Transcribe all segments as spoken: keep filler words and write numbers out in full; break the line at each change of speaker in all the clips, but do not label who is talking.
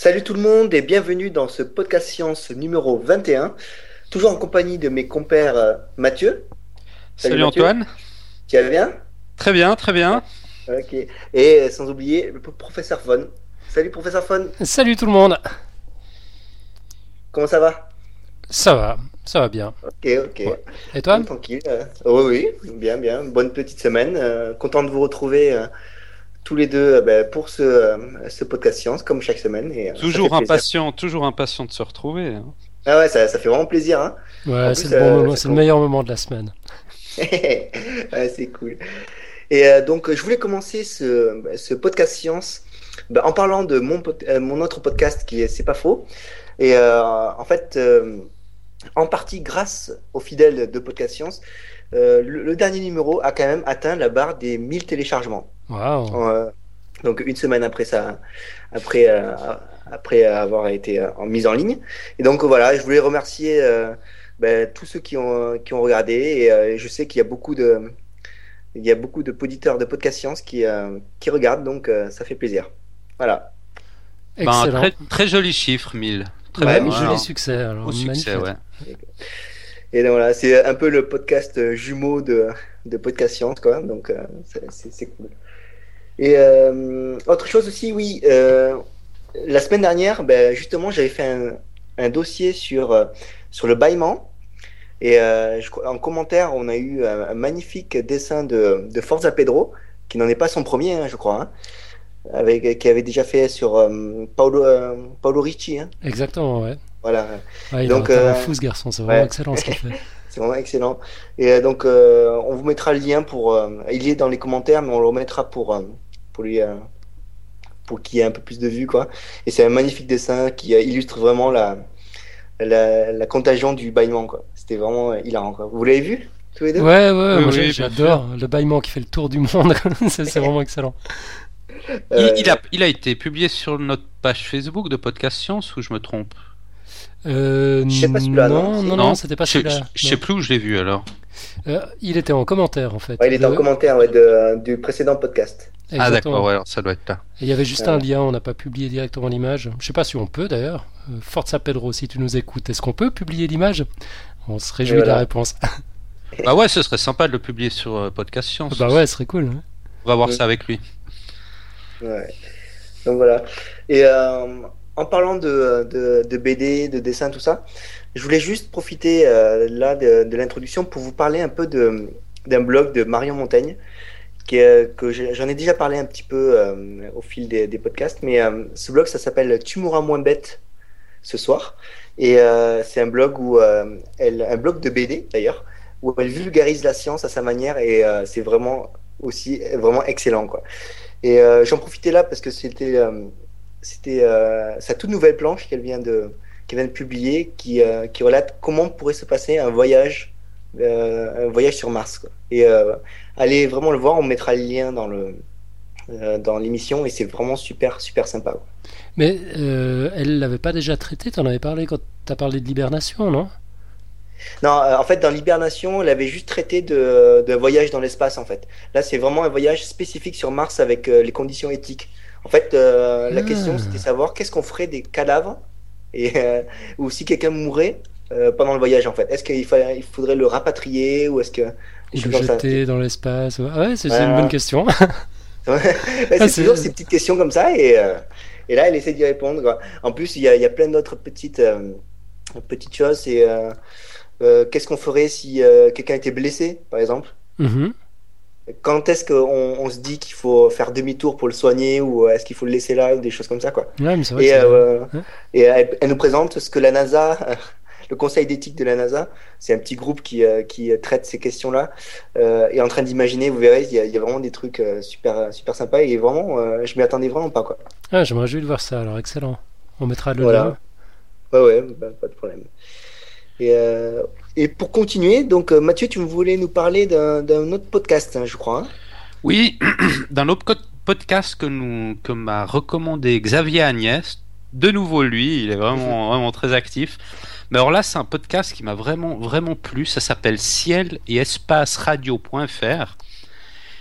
Salut tout le monde et bienvenue dans ce podcast science numéro vingt et un, toujours en compagnie de mes compères euh, Mathieu.
Salut, Salut Mathieu. Antoine.
Tu vas bien?
Très bien, très bien.
Ok. Et euh, sans oublier le professeur Fon. Salut professeur Fon.
Salut tout le monde.
Comment ça va?
Ça va, ça va bien.
Ok, ok.
Ouais. Et toi?
Tranquille. Euh, oui, oui, bien, bien. Bonne petite semaine. Euh, content de vous retrouver euh, tous les deux euh, bah, pour ce, euh, ce podcast science, comme chaque semaine. Et, euh,
toujours impatient, toujours impatient de se retrouver. Hein.
Ah ouais, ça, ça fait vraiment plaisir. Hein.
Ouais, c'est le, bon moment, c'est le meilleur moment de la semaine.
Ouais, c'est cool. Et euh, donc, je voulais commencer ce, ce podcast science bah, en parlant de mon, euh, mon autre podcast qui est C'est pas faux. Et euh, en fait, euh, en partie grâce aux fidèles de Podcast Science, euh, le, le dernier numéro a quand même atteint la barre des mille téléchargements.
Wow.
Euh, donc, une semaine après ça, après, euh, après avoir été euh, en mise en ligne. Et donc, voilà, je voulais remercier euh, ben, tous ceux qui ont, qui ont regardé. Et euh, je sais qu'il y a beaucoup de. Il y a beaucoup de auditeurs de Podcast Science qui, euh, qui regardent, donc euh, ça fait plaisir. Voilà.
Ben, très, très joli chiffre, mille. Très
ouais,
bien,
joli
ouais.
succès. Alors,
Au succès, ouais.
Et donc voilà, c'est un peu le podcast jumeau de, de Podcast Science, quoi. Donc euh, c'est, c'est cool. Et euh, autre chose aussi, oui, euh, la semaine dernière, ben, justement, j'avais fait un, un dossier sur, euh, sur le bâillement. Et euh, je, en commentaire, on a eu un, un magnifique dessin de, de Forza Pedro, qui n'en est pas son premier, hein, je crois, hein, avec, qui avait déjà fait sur euh, Paolo, euh, Paolo Ricci. Hein.
Exactement, ouais.
Voilà.
Ouais, il
donc,
est
euh,
fou ce garçon, c'est vraiment
ouais.
excellent ce qu'il fait.
C'est vraiment excellent. Et euh, donc, euh, on vous mettra le lien pour. Euh, il est dans les commentaires, mais on le remettra pour, euh, pour lui. Euh, pour qu'il y ait un peu plus de vues, quoi. Et c'est un magnifique dessin qui euh, illustre vraiment la, la, la contagion du bâillement, quoi. C'était vraiment euh, hilarant, quoi. Vous l'avez vu, tous les deux?
Ouais, ouais,
oui,
moi
oui,
j'adore le bâillement qui fait le tour du monde. c'est, c'est vraiment excellent.
Euh... Il, il, a, il a été publié sur notre page Facebook de Podcast Science, ou je me trompe?
Euh,
je sais pas celui-là,
non,
non,
non, non, c'était pas
je,
celui-là.
Je, je sais plus où je l'ai vu alors.
Euh, il était en commentaire en fait.
Ouais, il était
de...
en commentaire ouais, de, du précédent podcast.
Exactement.
Ah d'accord, ouais, alors ça doit être là.
Et il y avait juste ouais. un lien, on n'a pas publié directement l'image. Je sais pas si on peut d'ailleurs. Euh, Forza Pedro, si tu nous écoutes, est-ce qu'on peut publier l'image? On se réjouit voilà. de la réponse.
Bah ouais, ce serait sympa de le publier sur euh, Podcast Science.
Bah ouais, ce serait cool. Hein.
On va voir ouais. ça avec lui.
Ouais. Donc voilà. Et euh, en parlant de, de, de B D, de dessin, tout ça, je voulais juste profiter euh, là de, de l'introduction pour vous parler un peu de, d'un blog de Marion Montaigne, qui est, que j'en ai déjà parlé un petit peu euh, au fil des, des podcasts, mais euh, ce blog, ça s'appelle Tu mourras moins bête ce soir. Et euh, c'est un blog où euh, elle, un blog de B D d'ailleurs, où elle vulgarise la science à sa manière, et euh, c'est vraiment aussi vraiment excellent, quoi. Et euh, j'en profitais là parce que c'était euh, c'était euh, sa toute nouvelle planche qu'elle vient de qu'elle vient de publier, qui euh, qui relate comment pourrait se passer un voyage euh, un voyage sur Mars, quoi. Et euh, allez vraiment le voir, on mettra le lien dans le euh, dans l'émission, et c'est vraiment super super sympa, quoi.
Mais euh, elle l'avait pas déjà traité? T'en avais parlé quand t'as parlé de l'hibernation, non?
Non, euh, en fait, dans l'hibernation, elle avait juste traité de, de voyage dans l'espace, en fait. Là, c'est vraiment un voyage spécifique sur Mars avec euh, les conditions éthiques. En fait, euh, la ah. question, c'était savoir qu'est-ce qu'on ferait des cadavres, et, euh, ou si quelqu'un mourait euh, pendant le voyage, en fait. Est-ce qu'il fa- il faudrait le rapatrier, ou est-ce que...
Ou le jeter dans l'espace? Ah ouais, c'est,
voilà.
c'est une bonne question.
ouais, c'est ah, toujours c'est... ces petites questions comme ça, et, euh, et là, elle essaie d'y répondre, quoi. En plus, il y a, il y a plein d'autres petites, euh, petites choses, c'est... Euh, Euh, qu'est-ce qu'on ferait si euh, quelqu'un était blessé, par exemple?
Mm-hmm.
Quand est-ce qu'on on se dit qu'il faut faire demi-tour pour le soigner, ou est-ce qu'il faut le laisser là, ou des choses comme ça, quoi.
Ouais, mais c'est vrai
et,
que c'est...
Euh,
ouais.
et elle, elle nous présente ce que la NASA, le conseil d'éthique de la NASA, c'est un petit groupe qui, euh, qui traite ces questions-là, euh, est en train d'imaginer. Vous verrez, il y a, il y a vraiment des trucs euh, super, super sympas, et vraiment, euh, je m'y attendais vraiment pas, quoi.
Ah, j'aimerais juste voir ça, alors excellent. On mettra le
voilà.
lien.
Ouais, ouais, bah, pas de problème. Et, euh, et pour continuer, donc euh, Mathieu, tu voulais nous parler d'un, d'un autre podcast, hein, je crois. Hein.
Oui, d'un autre podcast que, nous, que m'a recommandé Xavier Agnès. De nouveau lui, il est vraiment, vraiment très actif. Mais alors là, c'est un podcast qui m'a vraiment, vraiment plu. Ça s'appelle ciel et espace radio point f r.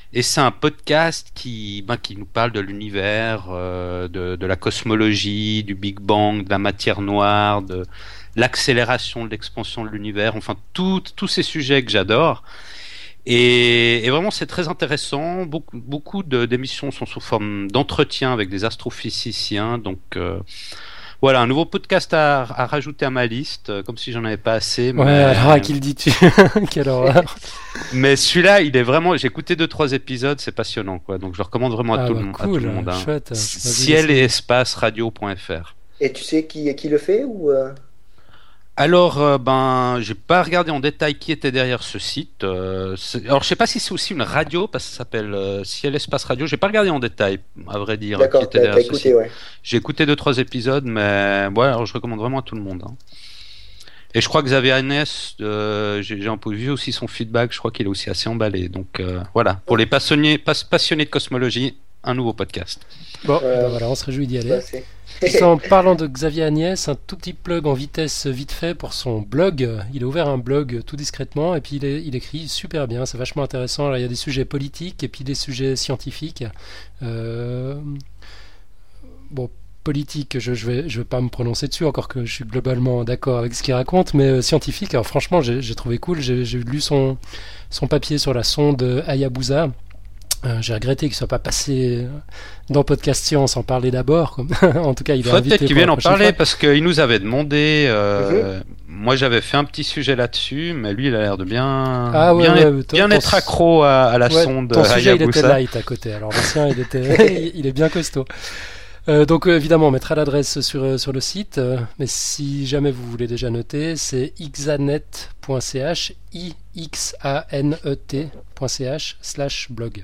Et c'est un podcast qui, ben, qui nous parle de l'univers, euh, de, de la cosmologie, du Big Bang, de la matière noire, de l'accélération de l'expansion de l'univers, enfin tous ces sujets que j'adore. Et, et vraiment, c'est très intéressant. Beaucoup, beaucoup d'émissions sont sous forme d'entretien avec des astrophysiciens. Donc, euh, voilà, un nouveau podcast à, à rajouter à ma liste, euh, comme si j'en avais pas assez.
Mais... Ouais, alors à qui le dis-tu? Quelle horreur.
Mais celui-là, il est vraiment. J'ai écouté deux, trois épisodes, c'est passionnant, quoi. Donc, je le recommande vraiment à,
ah
tout,
bah
le,
cool,
à tout le monde. Hein.
Chouette.
Ciel et espace radio point f r.
Et tu sais qui, qui le fait ou euh...
Alors, euh, ben, j'ai pas regardé en détail qui était derrière ce site. Euh, alors, je sais pas si c'est aussi une radio, parce que ça s'appelle euh, Ciel Espace Radio. J'ai pas regardé en détail, à vrai dire.
D'accord, t'as écouté, site. Ouais.
J'ai écouté deux, trois épisodes, mais ouais, alors je recommande vraiment à tout le monde. Hein. Et je crois que Xavier Agnès, euh, j'ai un peu vu aussi son feedback. Je crois qu'il est aussi assez emballé. Donc euh, voilà, pour les passionnés, pas, passionnés de cosmologie, un nouveau podcast.
Bon, euh, ben voilà, on se réjouit d'y aller. En parlant de Xavier Agnès, un tout petit plug en vitesse vite fait pour son blog. Il a ouvert un blog tout discrètement et puis il, est, il écrit super bien, c'est vachement intéressant. Alors, il y a des sujets politiques et puis des sujets scientifiques. Euh... Bon, politique, je ne je vais, je vais pas me prononcer dessus, encore que je suis globalement d'accord avec ce qu'il raconte, mais euh, scientifique, alors franchement, j'ai trouvé cool. J'ai lu son, son papier sur la sonde Hayabusa. Euh, j'ai regretté qu'il ne soit pas passé dans Podcast Science en parler d'abord. En tout cas, il est invité.
Peut-être qu'il vienne en parler fois. Parce qu'il nous avait demandé. Euh, mm-hmm. Moi, j'avais fait un petit sujet là-dessus, mais lui, il a l'air de bien, ah, ouais, bien, ouais, être, bien être accro à, à la
ouais,
sonde.
Ton sujet,
Hayabusa.
Il était light à côté. Alors, le sien, il, était... il est bien costaud. Euh, donc, euh, évidemment, on mettra l'adresse sur, euh, sur le site. Euh, mais si jamais vous voulez déjà noter, c'est ixanet point c h, i x a n e t point c h slash blog.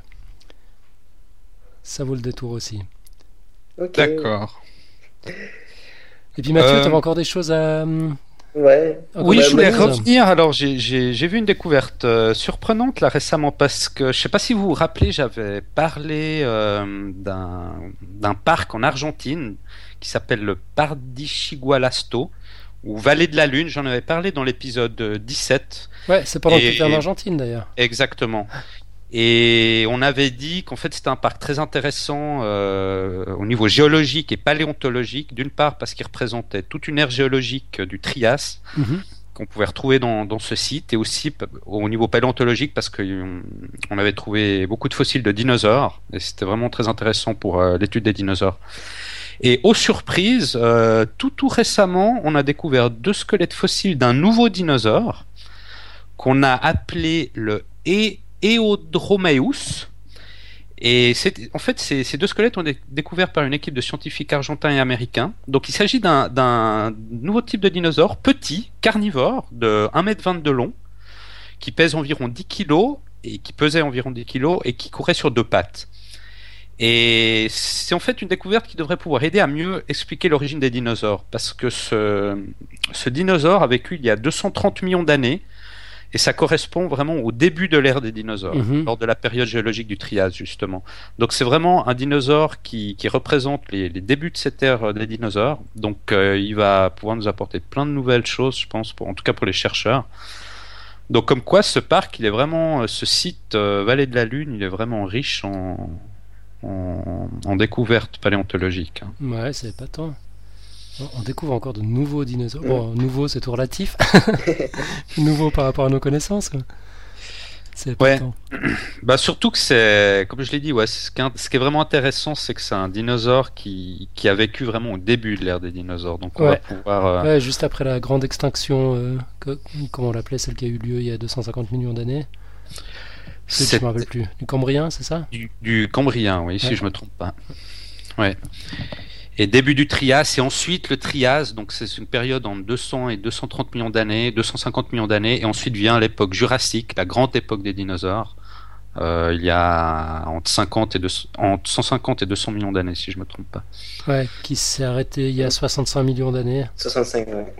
Ça vaut le détour aussi.
Okay. D'accord.
Et puis Mathieu, euh... tu avais encore des choses à...
Ouais.
Oui, je voulais revenir. Alors, j'ai vu une découverte euh, surprenante là récemment parce que je ne sais pas si vous vous rappelez, j'avais parlé euh, d'un parc en Argentine qui s'appelle le Pardichigualasto ou Vallée de la Lune. J'en avais parlé dans l'épisode dix-sept.
Ouais, c'est pendant que tu étais en Argentine d'ailleurs.
Exactement. Et on avait dit qu'en fait c'était un parc très intéressant euh, au niveau géologique et paléontologique, d'une part parce qu'il représentait toute une ère géologique du Trias mm-hmm. qu'on pouvait retrouver dans, dans ce site, et aussi au niveau paléontologique parce qu'on on avait trouvé beaucoup de fossiles de dinosaures, et c'était vraiment très intéressant pour euh, l'étude des dinosaures. Et aux surprises, euh, tout tout récemment, on a découvert deux squelettes fossiles d'un nouveau dinosaure qu'on a appelé le E. Eodromeus. Et en fait, ces, ces deux squelettes ont été découverts par une équipe de scientifiques argentins et américains. Donc, il s'agit d'un nouveau type de dinosaure, petit, carnivore, de un mètre vingt de long, qui pèse environ dix kilos, et qui pesait environ dix kilos, et qui courait sur deux pattes. Et c'est en fait une découverte qui devrait pouvoir aider à mieux expliquer l'origine des dinosaures, parce que ce, ce dinosaure a vécu il y a deux cent trente millions d'années, et ça correspond vraiment au début de l'ère des dinosaures, mmh. lors de la période géologique du Trias, justement. Donc c'est vraiment un dinosaure qui, qui représente les, les débuts de cette ère des dinosaures. Donc euh, il va pouvoir nous apporter plein de nouvelles choses, je pense, pour, en tout cas pour les chercheurs. Donc comme quoi, ce parc, il est vraiment, ce site euh, Vallée de la Lune, il est vraiment riche en, en, en découvertes paléontologiques. Hein.
Ouais, c'est pas tant. On découvre encore de nouveaux dinosaures. Bon, nouveau, c'est tout relatif. Nouveau par rapport à nos connaissances. C'est
ouais. Bah surtout que c'est, comme je l'ai dit, ouais, ce qui est, ce qui est vraiment intéressant, c'est que c'est un dinosaure qui, qui a vécu vraiment au début de l'ère des dinosaures. Donc on
ouais.
va pouvoir. Euh...
Ouais, juste après la grande extinction, euh, que, comment on l'appelait, celle qui a eu lieu il y a deux cent cinquante millions d'années. Je ne me rappelle plus. Du Cambrien, c'est ça?
Du, du Cambrien, oui, ouais. Si je me trompe pas. Ouais. Et début du Trias, et ensuite le Trias, donc c'est une période entre deux cents et deux cent trente millions d'années, deux cent cinquante millions d'années, et ensuite vient l'époque jurassique, la grande époque des dinosaures. Euh, il y a entre, cinquante et deux cents, entre cent cinquante et deux cents millions d'années, si je me trompe pas.
Ouais, qui s'est arrêté il y a soixante-cinq millions d'années.
soixante-cinq, ouais.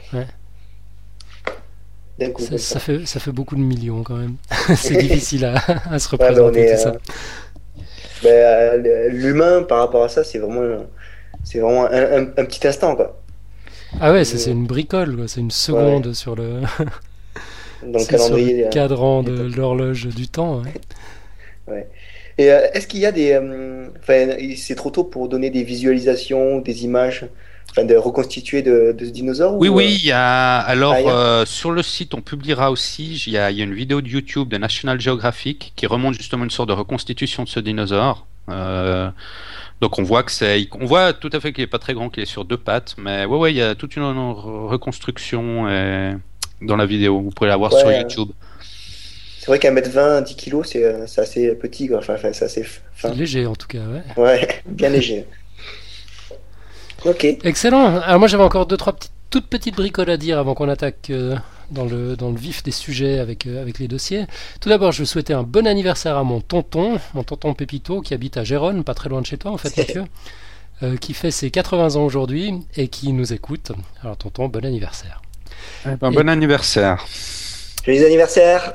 Ouais. Coup, ça, ça, fait, ça fait beaucoup de millions quand même. C'est difficile à, à se représenter ouais, est, tout ça.
Euh, euh, L'humain, par rapport à ça, c'est vraiment... C'est vraiment un, un, un petit instant, quoi.
Ah ouais, c'est une bricole, c'est une seconde ouais. sur le,
Dans le calendrier,
sur le cadran de l'horloge du temps. Ouais.
Ouais. Et euh, est-ce qu'il y a des... euh, Enfin, c'est trop tôt pour donner des visualisations, des images, enfin, de reconstituer de, de ce dinosaure
Oui,
ou,
oui,
euh,
il y a. Alors,
ah, il y a-
euh, sur le site, on publiera aussi. Il y a, il y a une vidéo de YouTube de National Geographic qui remonte justement une sorte de reconstitution de ce dinosaure. Euh, donc, on voit que c'est. On voit tout à fait qu'il est pas très grand, qu'il est sur deux pattes. Mais ouais, ouais, il y a toute une reconstruction et... dans la vidéo. Vous pourrez la voir
Ouais,
sur
euh,
YouTube.
c'est vrai qu'un mètre vingt, dix kilos, c'est euh, c'est assez petit, quoi. Enfin, enfin, c'est assez
C'est
fin.
léger en tout cas, ouais.
Ouais, bien léger. Ok.
Excellent. Alors moi j'avais encore deux trois petites, toutes petites bricoles à dire avant qu'on attaque euh, dans le dans le vif des sujets avec euh, avec les dossiers. Tout d'abord, je veux souhaiter un bon anniversaire à mon tonton, mon tonton Pépito qui habite à Gérone, pas très loin de chez toi en fait, Mathieu, euh, qui fait ses quatre-vingts ans aujourd'hui et qui nous écoute. Alors tonton, bon anniversaire.
Eh ben,
Et-
Bon anniversaire.
Joyeux anniversaire.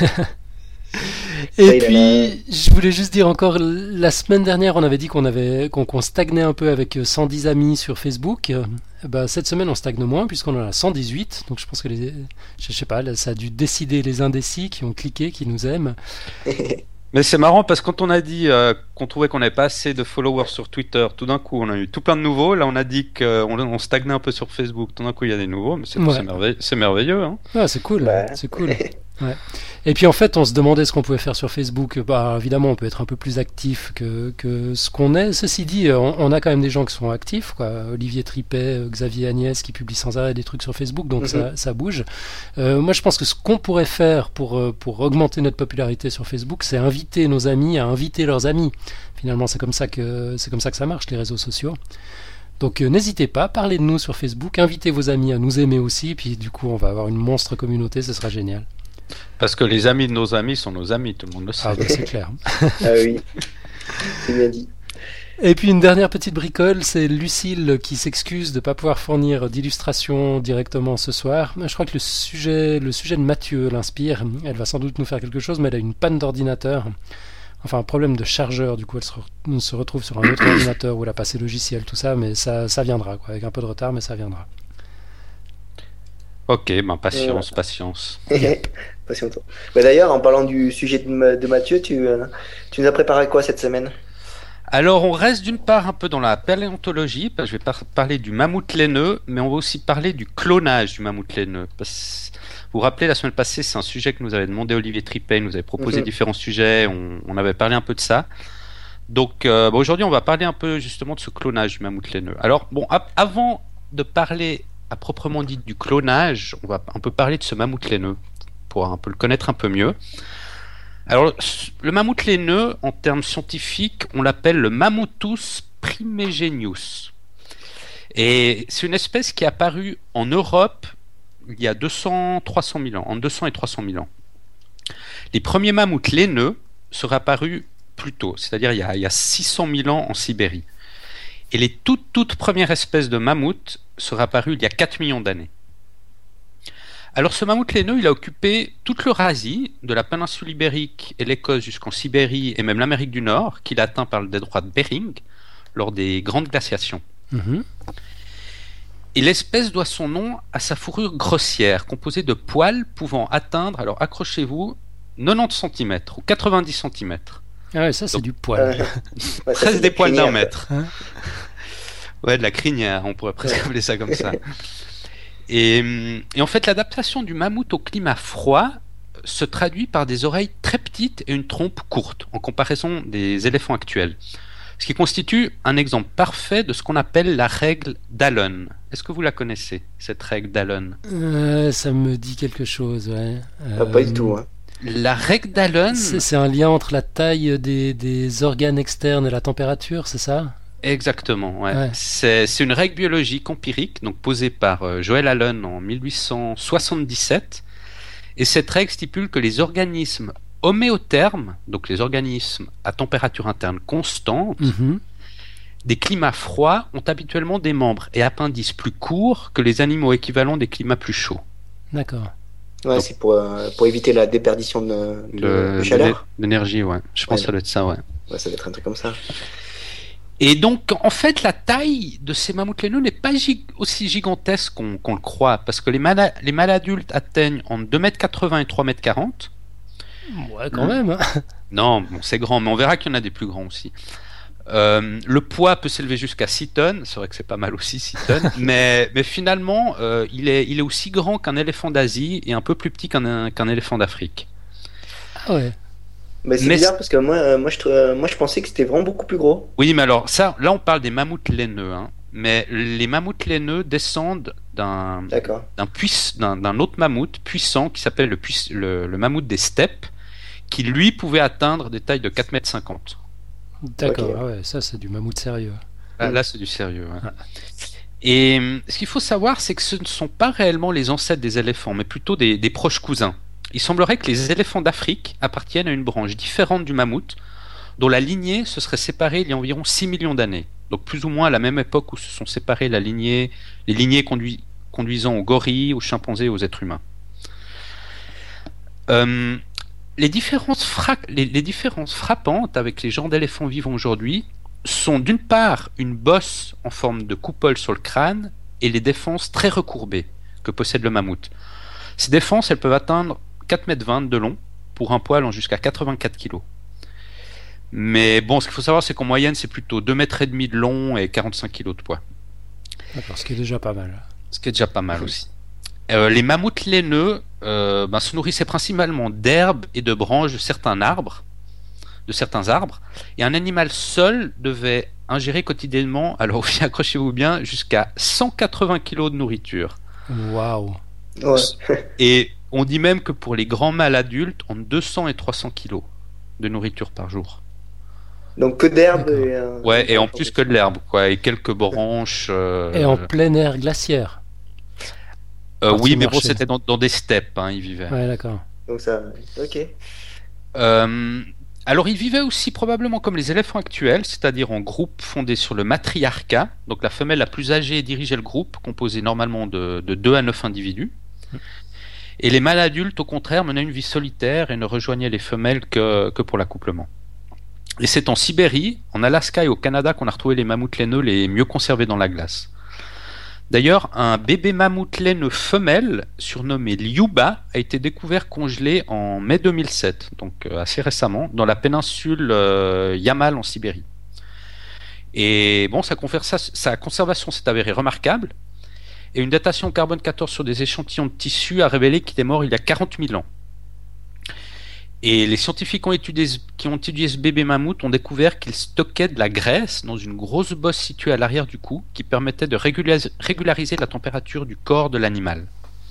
Et
Ouais, il en
puis, je voulais juste dire encore, la semaine dernière, on avait dit qu'on avait qu'on qu'on stagnait un peu avec euh, cent dix amis sur Facebook. Euh, bah, cette semaine, on stagne moins puisqu'on en a cent dix-huit. Donc, je pense que les, je sais pas, là, ça a dû décider les indécis qui ont cliqué, qui nous aiment.
Mais c'est marrant parce que quand on a dit euh, qu'on trouvait qu'on n'avait pas assez de followers sur Twitter, tout d'un coup on a eu tout plein de nouveaux. Là on a dit qu'on on stagnait un peu sur Facebook, tout d'un coup il y a des nouveaux. Mais c'est
Ouais.
c'est merveilleux, c'est merveilleux. Hein.
Ah, c'est cool,
Ouais.
c'est cool. Ouais. Et puis en fait, on se demandait ce qu'on pouvait faire sur Facebook. Bah, évidemment, on peut être un peu plus actif que, que ce qu'on est. Ceci dit, on, on a quand même des gens qui sont actifs, quoi. Olivier Tripet, Xavier Agnès, qui publient sans arrêt des trucs sur Facebook, donc
Mhm.
ça, ça bouge. Euh, moi, je pense que ce qu'on pourrait faire pour, euh, pour augmenter notre popularité sur Facebook, c'est inviter nos amis à inviter leurs amis. Finalement, c'est comme ça que c'est comme ça que ça marche, les réseaux sociaux. Donc euh, n'hésitez pas, parlez de nous sur Facebook, invitez vos amis à nous aimer aussi, puis du coup, on va avoir une monstre communauté, ce sera génial.
Parce que les amis de nos amis sont nos amis, tout le monde le sait.
Ah, bah, c'est clair.
Ah oui, c'est bien dit.
Et puis une dernière petite bricole, c'est Lucille qui s'excuse de ne pas pouvoir fournir d'illustration directement ce soir. Je crois que le sujet, le sujet de Mathieu l'inspire. Elle va sans doute nous faire quelque chose, mais elle a une panne d'ordinateur. Enfin, un problème de chargeur. Du coup, elle se, re- se retrouve sur un autre ordinateur où elle a passé logiciel, tout ça. Mais ça, ça viendra, quoi, avec un peu de retard, mais ça viendra.
Ok, ben patience, patience.
Patiente. Bah, d'ailleurs, en parlant du sujet de, Ma- de Mathieu, tu, euh, tu nous as préparé quoi cette semaine?
Alors, on reste d'une part un peu dans la paléontologie, parce que je vais par- parler du mammouth laineux, mais on va aussi parler du clonage du mammouth laineux. Parce... Vous vous rappelez, la semaine passée, c'est un sujet que nous avait demandé Olivier Tripet, il nous avait proposé
Mhm.
différents sujets, on, on avait parlé un peu de ça. Donc, euh, bon, aujourd'hui, on va parler un peu justement de ce clonage du mammouth laineux. Alors, bon, ap- avant de parler à proprement dit du clonage, on va un peu parler de ce mammouth laineux, pour un peu le connaître un peu mieux. Alors, le mammouth laineux, en termes scientifiques, on l'appelle le Mammuthus primigenius. Et c'est une espèce qui est apparue en Europe il y a deux cents à trois cent mille ans, entre deux cents et trois cent mille ans. Les premiers mammouths laineux seraient apparus plus tôt, c'est-à-dire il y a, il y a six cent mille ans en Sibérie. Et les toutes, toutes premières espèces de mammouths seraient apparues il y a quatre millions d'années. Alors ce mammouth laineux, il a occupé toute l'Eurasie, de la péninsule ibérique et l'Écosse jusqu'en Sibérie et même l'Amérique du Nord, qu'il a atteint par le détroit de Bering lors des grandes glaciations.
Mhm.
Et l'espèce doit son nom à sa fourrure grossière, composée de poils pouvant atteindre, alors accrochez-vous, quatre-vingt-dix centimètres ou quatre-vingt-dix centimètres.
Ah ouais, ça c'est
Donc,
du poil.
Euh, ouais, ça,
Presque
c'est
des poils d'un
crinière,
mètre.
Hein
Ouais, de la crinière, on pourrait presque appeler ça comme ça. Et, hum, et en fait, l'adaptation du mammouth au climat froid se traduit par des oreilles très petites et une trompe courte, en comparaison des éléphants actuels. Ce qui constitue un exemple parfait de ce qu'on appelle la règle d'Allen. Est-ce que vous la connaissez, cette règle d'Allen?
Euh, ça me dit quelque chose, ouais.
Ah, pas du
Euh,
tout. Hein.
La règle d'Allen,
C'est c'est un lien entre la taille des, des organes externes et la température, c'est ça?
exactement, ouais.
Ouais.
C'est c'est une règle biologique empirique, donc posée par euh, Joel Allen en mille huit cent soixante-dix-sept. Et cette règle stipule que les organismes homéothermes, donc les organismes à température interne constante,
Mhm.
des climats froids ont habituellement des membres et appendices plus courts que les animaux équivalents des climats plus chauds.
D'accord.
Ouais,
Donc-
c'est pour, euh, pour éviter la déperdition de, de,
Le-
de chaleur.
L'énergie, ouais. Je pense
Ouais.
que ça doit être ça, ouais.
Ouais, ça doit être un truc comme ça.
Et donc, en fait, la taille de ces mammouths laineux n'est pas gig- aussi gigantesque qu'on qu'on le croit, parce que les mâles, les mâles adultes atteignent entre deux mètres quatre-vingts et trois mètres quarante,
Ouais, quand même. Hein.
Non, bon, c'est grand, mais on verra qu'il y en a des plus grands aussi. Euh, le poids peut s'élever jusqu'à six tonnes, c'est vrai que c'est pas mal aussi six tonnes, mais, mais finalement euh, il, est, il est aussi grand qu'un éléphant d'Asie et un peu plus petit qu'un, qu'un éléphant d'Afrique.
Ah ouais.
Mais c'est mais bizarre c'est... parce que moi, euh, moi, je, euh, moi je pensais que c'était vraiment beaucoup plus gros.
Oui, mais alors ça, là on parle des mammouths laineux, hein, mais les mammouths laineux descendent d'un, d'un, puiss, d'un, d'un autre mammouth puissant qui s'appelle le, puiss, le, le mammouth des steppes, qui lui pouvait atteindre des tailles de quatre mètres cinquante.
D'accord, okay. Ah ouais, ça c'est du mammouth sérieux.
Là, là c'est du sérieux. Ouais. Ah. Et ce qu'il faut savoir, c'est que ce ne sont pas réellement les ancêtres des éléphants, mais plutôt des, des proches cousins. Il semblerait que les éléphants d'Afrique appartiennent à une branche différente du mammouth, dont la lignée se serait séparée il y a environ six millions d'années. Donc plus ou moins à la même époque où se sont séparées la lignée, les lignées conduis, conduisant aux gorilles, aux chimpanzés et aux êtres humains. Euh, Les différences, fra... les, les différences frappantes avec les genres d'éléphants vivants aujourd'hui sont d'une part une bosse en forme de coupole sur le crâne et les défenses très recourbées que possède le mammouth. Ces défenses, elles peuvent atteindre quatre mètres vingt de long pour un poids allant jusqu'à quatre-vingt-quatre kilos. Mais bon, ce qu'il faut savoir, c'est qu'en moyenne, c'est plutôt deux mètres trente de long et quarante-cinq kilos de poids.
D'accord, ce qui est déjà pas mal.
Ce qui est déjà pas mal aussi. Euh, les mammouths laineux euh, ben, se nourrissaient principalement d'herbes et de branches de certains arbres, de certains arbres, et un animal seul devait ingérer quotidiennement, alors accrochez-vous bien, jusqu'à cent quatre-vingts kilos de nourriture.
Waouh.
Ouais.
Et on dit même que pour les grands mâles adultes, entre deux cents et trois cents kilos de nourriture par jour.
Donc que d'herbe et, euh,
ouais, et en plus que de l'herbe, quoi, et quelques branches. Euh,
et en plein air glaciaire.
Euh, oui, mais bon, c'était dans, dans des steppes, hein, ils vivaient.
Ouais, d'accord.
Donc ça, ok.
Euh, alors, ils vivaient aussi probablement comme les éléphants actuels, c'est-à-dire en groupe fondé sur le matriarcat. Donc, la femelle la plus âgée dirigeait le groupe, composé normalement de, de deux à neuf individus. Et les mâles adultes, au contraire, menaient une vie solitaire et ne rejoignaient les femelles que, que pour l'accouplement. Et c'est en Sibérie, en Alaska et au Canada qu'on a retrouvé les mammouths laineux les mieux conservés dans la glace. D'ailleurs, un bébé mammouth laineux femelle, surnommé Lyuba, a été découvert congelé en mai deux mille sept, donc euh, assez récemment, dans la péninsule euh, Yamal en Sibérie. Et bon, sa, conversa- sa conservation s'est avérée remarquable, et une datation au carbone quatorze sur des échantillons de tissu a révélé qu'il est mort il y a quarante mille ans. Et les scientifiques ont étudié, qui ont étudié ce bébé mammouth ont découvert qu'il stockait de la graisse dans une grosse bosse située à l'arrière du cou qui permettait de régulariser, régulariser la température du corps de l'animal.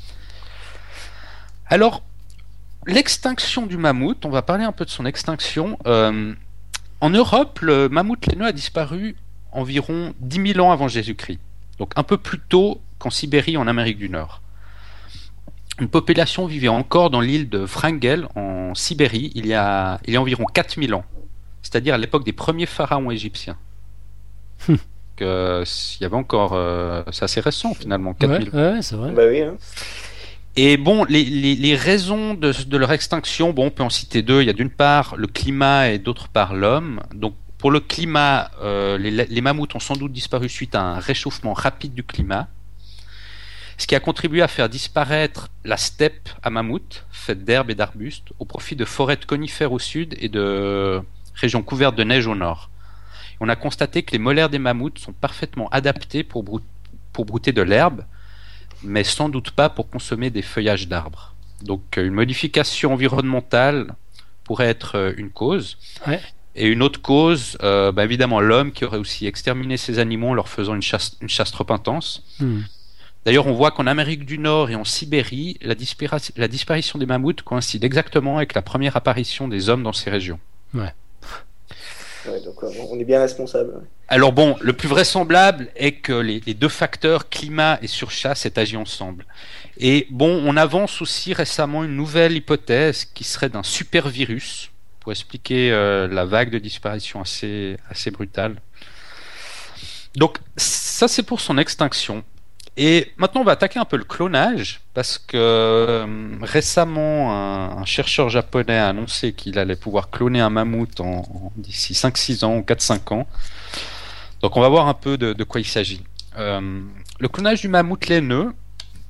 Alors, l'extinction du mammouth, on va parler un peu de son extinction. Euh, en Europe, le mammouth laineux a disparu environ dix mille ans avant Jésus-Christ, donc un peu plus tôt qu'en Sibérie en Amérique du Nord. Une population vivait encore dans l'île de Wrangel en Sibérie il y a, il y a environ quatre mille ans, c'est-à-dire à l'époque des premiers pharaons égyptiens. Hum. Que, il y avait encore, euh, c'est assez récent finalement, quatre mille
ouais, ouais, c'est vrai.
Bah oui, hein.
Et bon, les, les, les raisons de, de leur extinction, bon, on peut en citer deux. Il y a d'une part le climat et d'autre part l'homme. Donc pour le climat, euh, les, les mammouths ont sans doute disparu suite à un réchauffement rapide du climat, ce qui a contribué à faire disparaître la steppe à mammouth, faite d'herbes et d'arbustes, au profit de forêts de conifères au sud et de régions couvertes de neige au nord. On a constaté que les molaires des mammouths sont parfaitement adaptés pour, brou- pour brouter de l'herbe, mais sans doute pas pour consommer des feuillages d'arbres. Donc une modification environnementale pourrait être une cause.
Ouais.
Et une autre cause, euh, bah évidemment l'homme qui aurait aussi exterminé ces animaux en leur faisant une chasse, une chasse trop intense. Hmm. D'ailleurs, on voit qu'en Amérique du Nord et en Sibérie, la, dispara- la disparition des mammouths coïncide exactement avec la première apparition des hommes dans ces régions.
Ouais.
Ouais, donc on est bien responsable.
Alors bon, le plus vraisemblable est que les, les deux facteurs, climat et surchasse, aient agi ensemble. Et bon, on avance aussi récemment une nouvelle hypothèse qui serait d'un super virus pour expliquer euh, la vague de disparition assez, assez brutale. Donc ça, c'est pour son extinction. Et maintenant, on va attaquer un peu le clonage, parce que euh, récemment, un, un chercheur japonais a annoncé qu'il allait pouvoir cloner un mammouth en, en, d'ici cinq six ans ou quatre cinq ans. Donc on va voir un peu de, de quoi il s'agit. Euh, le clonage du mammouth laineux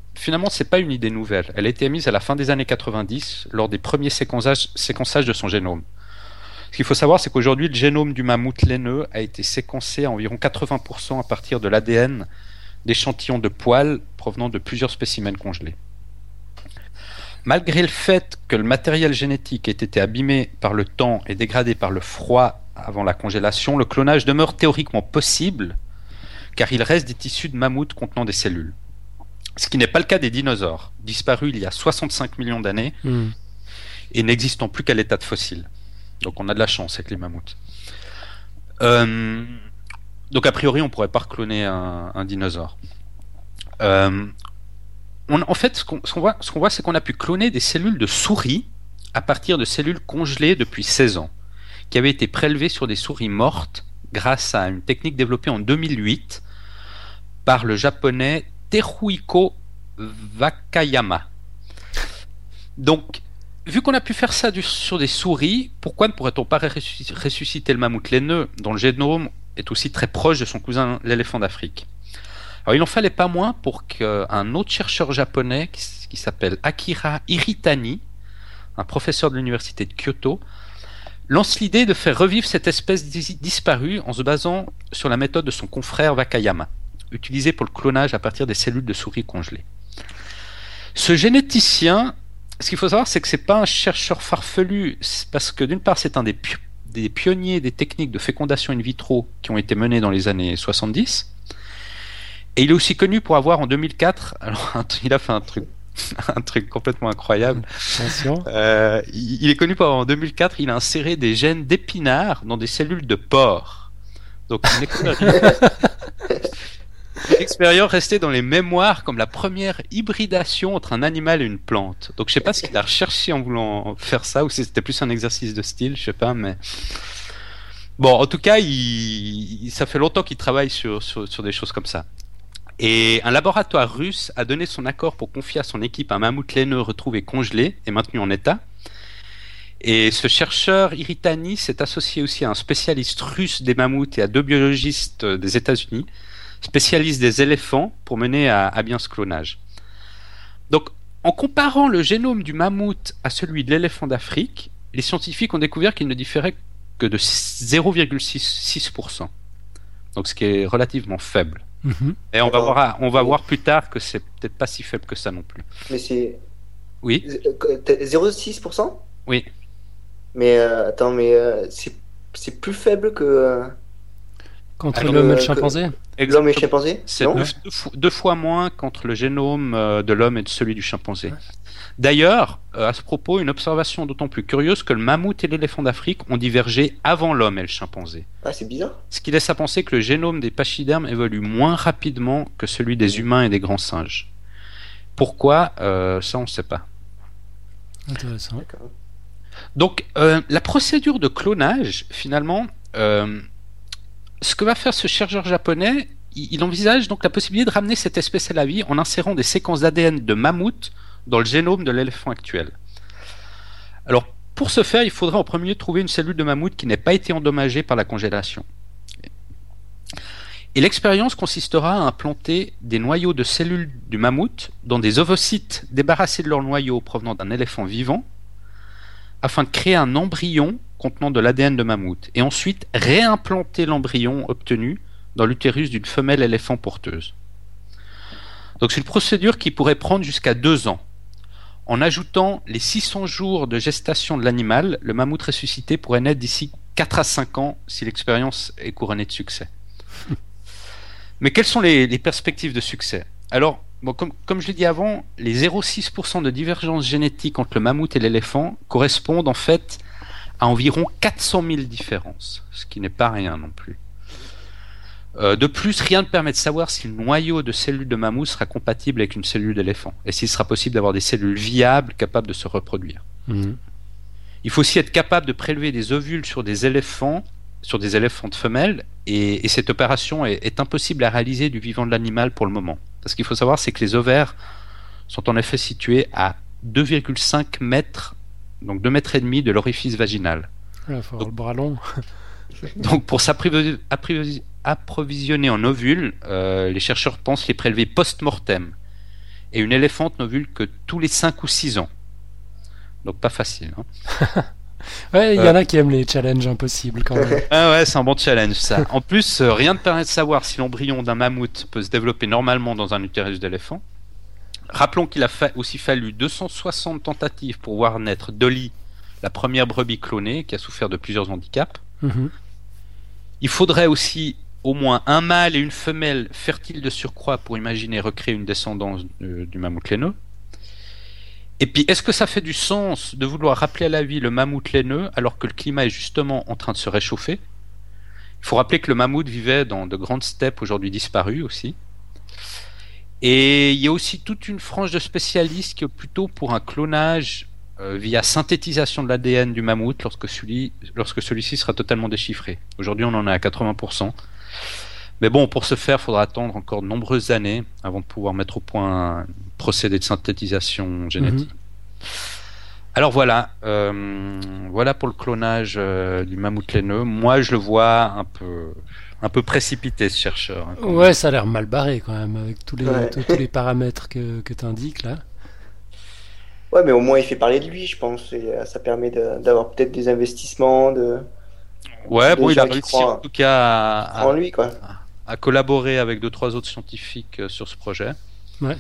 finalement, c'est pas une idée nouvelle. Elle a été émise à la fin des années quatre-vingt-dix lors des premiers séquençages, séquençages de son génome. Ce qu'il faut savoir, c'est qu'aujourd'hui, le génome du mammouth laineux a été séquencé à environ quatre-vingts pour cent à partir de l'A D N d'échantillons de poils provenant de plusieurs spécimens congelés. Malgré le fait que le matériel génétique ait été abîmé par le temps et dégradé par le froid avant la congélation, le clonage demeure théoriquement possible car il reste des tissus de mammouth contenant des cellules. Ce qui n'est pas le cas des dinosaures, disparus il y a soixante-cinq millions d'années mmh. et n'existant plus qu'à l'état de fossile. Donc on a de la chance avec les mammouths. Euh, donc a priori on ne pourrait pas recloner un, un dinosaure. Euh, on, en fait ce qu'on, ce qu'on voit, ce qu'on voit c'est qu'on a pu cloner des cellules de souris à partir de cellules congelées depuis seize ans, qui avaient été prélevées sur des souris mortes grâce à une technique développée en deux mille huit par le japonais Teruhiko Wakayama. Donc, vu qu'on a pu faire ça du, sur des souris, pourquoi ne pourrait-on pas ressusciter le mammouth laineux, dont le génome est aussi très proche de son cousin l'éléphant d'Afrique? Alors, il n'en fallait pas moins pour qu'un autre chercheur japonais, qui, qui s'appelle Akira Hiritani, un professeur de l'université de Kyoto, lance l'idée de faire revivre cette espèce disparue en se basant sur la méthode de son confrère Wakayama, utilisée pour le clonage à partir des cellules de souris congelées. Ce généticien, ce qu'il faut savoir, c'est que c'est pas un chercheur farfelu, parce que d'une part, c'est un des, pi- des pionniers des techniques de fécondation in vitro qui ont été menées dans les années soixante-dix, et il est aussi connu pour avoir en deux mille quatre, alors il a fait un truc un truc complètement incroyable. Euh, il est connu pour avoir en deux mille quatre, il a inséré des gènes d'épinards dans des cellules de porc. Donc une expérience restée dans les mémoires comme la première hybridation entre un animal et une plante. Donc je sais pas ce qu'il a recherché en voulant faire ça, ou si c'était plus un exercice de style, je sais pas, mais bon, en tout cas, il... ça fait longtemps qu'il travaille sur, sur, sur des choses comme ça. Et un laboratoire russe a donné son accord pour confier à son équipe un mammouth laineux retrouvé congelé et maintenu en état. Et ce chercheur Hiritani s'est associé aussi à un spécialiste russe des mammouths et à deux biologistes des États-Unis, spécialistes des éléphants, pour mener à, à bien ce clonage. Donc, en comparant le génome du mammouth à celui de l'éléphant d'Afrique, les scientifiques ont découvert qu'il ne différait que de zéro virgule six pour cent. Donc, ce qui est relativement faible. Mmh. Et on va, voir, on va voir plus tard que c'est peut-être pas si faible que ça non plus.
Mais c'est.
Oui.
zéro virgule six pour cent?
Oui.
Mais euh, attends, mais euh, c'est, c'est plus faible que. Euh...
Contre Alors, l'homme euh, et le chimpanzé
que... L'homme et le chimpanzé
C'est deux, deux, fois, deux fois moins qu'entre le génome euh, de l'homme et de celui du chimpanzé. Ouais. D'ailleurs, euh, à ce propos, une observation d'autant plus curieuse que le mammouth et l'éléphant d'Afrique ont divergé avant l'homme et le chimpanzé.
Ah, c'est bizarre.
Ce qui laisse à penser que le génome des pachydermes évolue moins rapidement que celui des humains et des grands singes. Pourquoi euh, Ça, on ne sait pas.
Intéressant. D'accord.
Donc, euh, la procédure de clonage, finalement, euh, ce que va faire ce chercheur japonais, il, il envisage donc la possibilité de ramener cette espèce à la vie en insérant des séquences d'A D N de mammouth dans le génome de l'éléphant actuel. Alors, pour ce faire, il faudrait en premier lieu trouver une cellule de mammouth qui n'ait pas été endommagée par la congélation. Et l'expérience consistera à implanter des noyaux de cellules du mammouth dans des ovocytes débarrassés de leurs noyaux provenant d'un éléphant vivant, afin de créer un embryon contenant de l'A D N de mammouth, et ensuite réimplanter l'embryon obtenu dans l'utérus d'une femelle éléphant porteuse. Donc c'est une procédure qui pourrait prendre jusqu'à deux ans. En ajoutant les six cents jours de gestation de l'animal, le mammouth ressuscité pourrait naître d'ici quatre à cinq ans si l'expérience est couronnée de succès. Mais quelles sont les, les perspectives de succès? Alors, bon, comme, comme je l'ai dit avant, les zéro virgule six pour cent de divergence génétique entre le mammouth et l'éléphant correspondent en fait à environ quatre cent mille différences, ce qui n'est pas rien non plus. Euh, de plus, rien ne permet de savoir si le noyau de cellules de mammouth sera compatible avec une cellule d'éléphant et s'il sera possible d'avoir des cellules viables capables de se reproduire. Mmh. Il faut aussi être capable de prélever des ovules sur des éléphants, sur des éléphantes femelles, et, et cette opération est, est impossible à réaliser du vivant de l'animal pour le moment. Parce qu'il faut savoir, c'est que les ovaires sont en effet situés à deux virgule cinq mètres, donc deux mètres et demi de l'orifice vaginal.
Il faut avoir le bras long.
Donc pour s'approvisionner en ovules, euh, les chercheurs pensent les prélever post-mortem. et une éléphante n'ovule que tous les cinq ou six ans. Donc pas facile. Hein.
Ouais, il y
euh...
en a qui aiment les challenges impossibles quand même.
Ah ouais, c'est un bon challenge ça. En plus, euh, rien ne permet de savoir si l'embryon d'un mammouth peut se développer normalement dans un utérus d'éléphant. Rappelons qu'il a fa- aussi fallu deux cent soixante tentatives pour voir naître Dolly, la première brebis clonée qui a souffert de plusieurs handicaps.
Mm-hmm.
Il faudrait aussi au moins un mâle et une femelle fertiles de surcroît pour imaginer recréer une descendance de, du mammouth laineux. Et puis, est-ce que ça fait du sens de vouloir rappeler à la vie le mammouth laineux alors que le climat est justement en train de se réchauffer ? Il faut rappeler que le mammouth vivait dans de grandes steppes aujourd'hui disparues aussi. Et il y a aussi toute une frange de spécialistes qui est plutôt pour un clonage euh, via synthétisation de l'A D N du mammouth lorsque, celui, lorsque celui-ci sera totalement déchiffré. Aujourd'hui, on en est à quatre-vingts pour cent. Mais bon, pour ce faire, il faudra attendre encore de nombreuses années avant de pouvoir mettre au point un procédé de synthétisation génétique. Mmh. Alors voilà, euh, voilà pour le clonage euh, du mammouth laineux. Moi, je le vois un peu, un peu précipité, ce chercheur. Hein,
ouais, même. Ça a l'air mal barré quand même, avec tous les,
ouais.
tous, tous les paramètres que, que tu indiques là.
Ouais, mais au moins il fait parler de lui, je pense. Et ça permet de, d'avoir peut-être des investissements. De...
Ouais, bon, il a réussi en tout cas à,
à, lui, quoi.
à collaborer avec deux, trois autres scientifiques sur ce projet.
Ouais.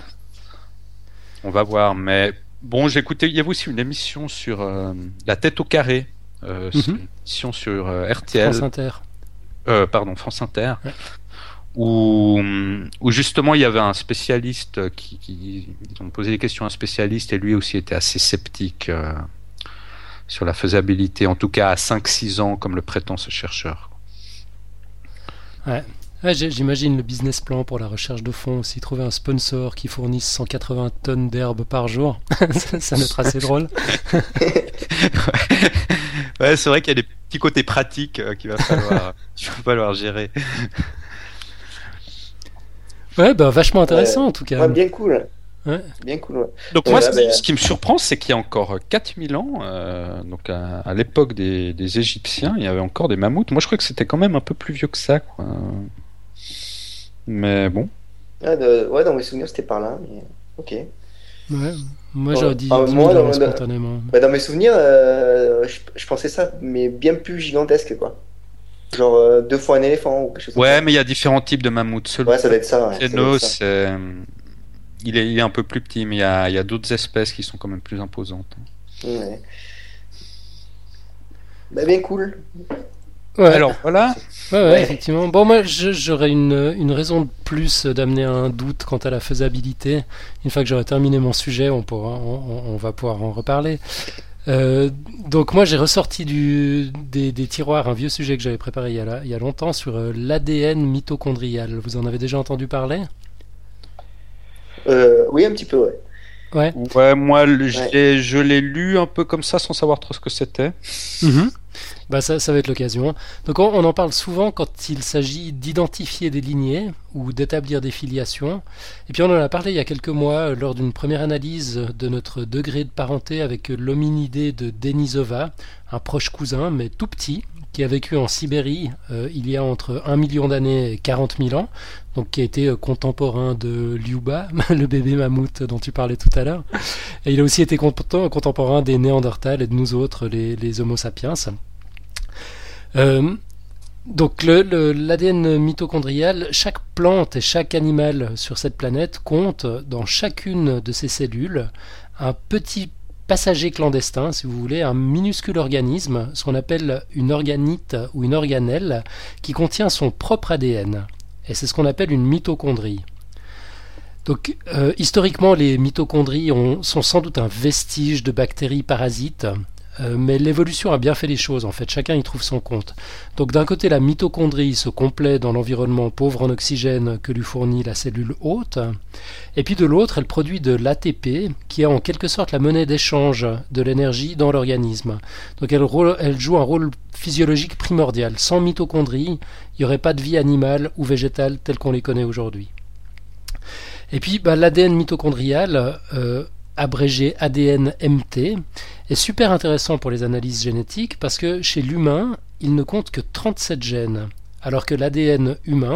On va voir, mais bon, j'ai écouté, il y avait aussi une émission sur euh, la tête au carré, euh, mm-hmm. une émission sur euh, R T L.
France Inter.
Euh, pardon, France Inter,
ouais.
où, où justement il y avait un spécialiste qui, qui ils ont posé des questions à un spécialiste et lui aussi était assez sceptique euh, sur la faisabilité, en tout cas à cinq six ans, comme le prétend ce chercheur.
Ouais. Ouais, j'imagine le business plan pour la recherche de fonds aussi, trouver un sponsor qui fournisse cent quatre-vingts tonnes d'herbe par jour, ça, ça va être assez drôle.
Ouais, c'est vrai qu'il y a des petits côtés pratiques euh, qu'il va falloir, qu'il va falloir gérer.
Ouais, bah vachement intéressant
ouais,
en tout cas.
Ouais, bien cool.
Ouais.
Bien cool. Ouais.
Donc moi, ce, bah... ce qui me surprend, c'est qu'il y a encore quatre mille ans, euh, donc à, à l'époque des, des Égyptiens, il y avait encore des mammouths. Moi, je crois que c'était quand même un peu plus vieux que ça, quoi. Mais bon.
Ah, de... Ouais, dans mes souvenirs, c'était par là. Mais... Ok.
Ouais. Moi, j'aurais dit
ah,
dix
moi,
mille
dans,
ans, spontanément.
Bah, dans mes souvenirs, euh, je, je pensais ça, mais bien plus gigantesque, quoi. Genre euh, deux fois un éléphant ou quelque chose comme
ouais,
ça.
mais il y a différents types de mammouths. Celui
ouais, ça doit être ça. Ouais,
Laineux, c'est... Il est, il est un peu plus petit, mais il y a, il y a d'autres espèces qui sont quand même plus imposantes.
Ouais. Bah, bien cool.
Ouais.
Alors voilà.
Ouais, ouais, ouais, effectivement. Bon, moi, je, j'aurais une, une raison de plus d'amener un doute quant à la faisabilité. Une fois que j'aurai terminé mon sujet, on, pourra, on, on va pouvoir en reparler. Euh, donc moi, j'ai ressorti du, des, des tiroirs un vieux sujet que j'avais préparé il y a, il y a longtemps sur euh, l'A D N mitochondrial. Vous en avez déjà entendu parler ?
euh, Oui, un petit peu, ouais.
Ouais, ouais moi, le, ouais. Je, l'ai, je l'ai lu un peu comme ça, sans savoir trop ce que c'était.
Mmh. Bah ça, ça va être l'occasion. Donc on, on en parle souvent quand il s'agit d'identifier des lignées ou d'établir des filiations. Et puis on en a parlé il y a quelques mois lors d'une première analyse de notre degré de parenté avec l'hominidé de Denisova, un proche cousin mais tout petit, qui a vécu en Sibérie euh, il y a entre un million d'années et quarante mille ans, donc qui a été euh, contemporain de Liuba, le bébé mammouth dont tu parlais tout à l'heure. Et il a aussi été contemporain des Néandertals et de nous autres, les, les Homo sapiens. Euh, donc le, le, l'A D N mitochondrial, chaque plante et chaque animal sur cette planète compte dans chacune de ses cellules un petit passager clandestin, si vous voulez, un minuscule organisme, ce qu'on appelle une organite ou une organelle, qui contient son propre A D N. Et c'est ce qu'on appelle une mitochondrie. Donc, euh, historiquement, les mitochondries ont, sont sans doute un vestige de bactéries parasites, euh, mais l'évolution a bien fait les choses, en fait, chacun y trouve son compte. Donc d'un côté, la mitochondrie se complaît dans l'environnement pauvre en oxygène que lui fournit la cellule hôte, et puis de l'autre, elle produit de l'A T P, qui est en quelque sorte la monnaie d'échange de l'énergie dans l'organisme. Donc elle, elle joue un rôle physiologique primordial. Sans mitochondrie, il n'y aurait pas de vie animale ou végétale telle qu'on les connaît aujourd'hui. Et puis bah, l'A D N mitochondrial, euh, abrégé A D N M T, est super intéressant pour les analyses génétiques parce que chez l'humain, il ne compte que trente-sept gènes, alors que l'A D N humain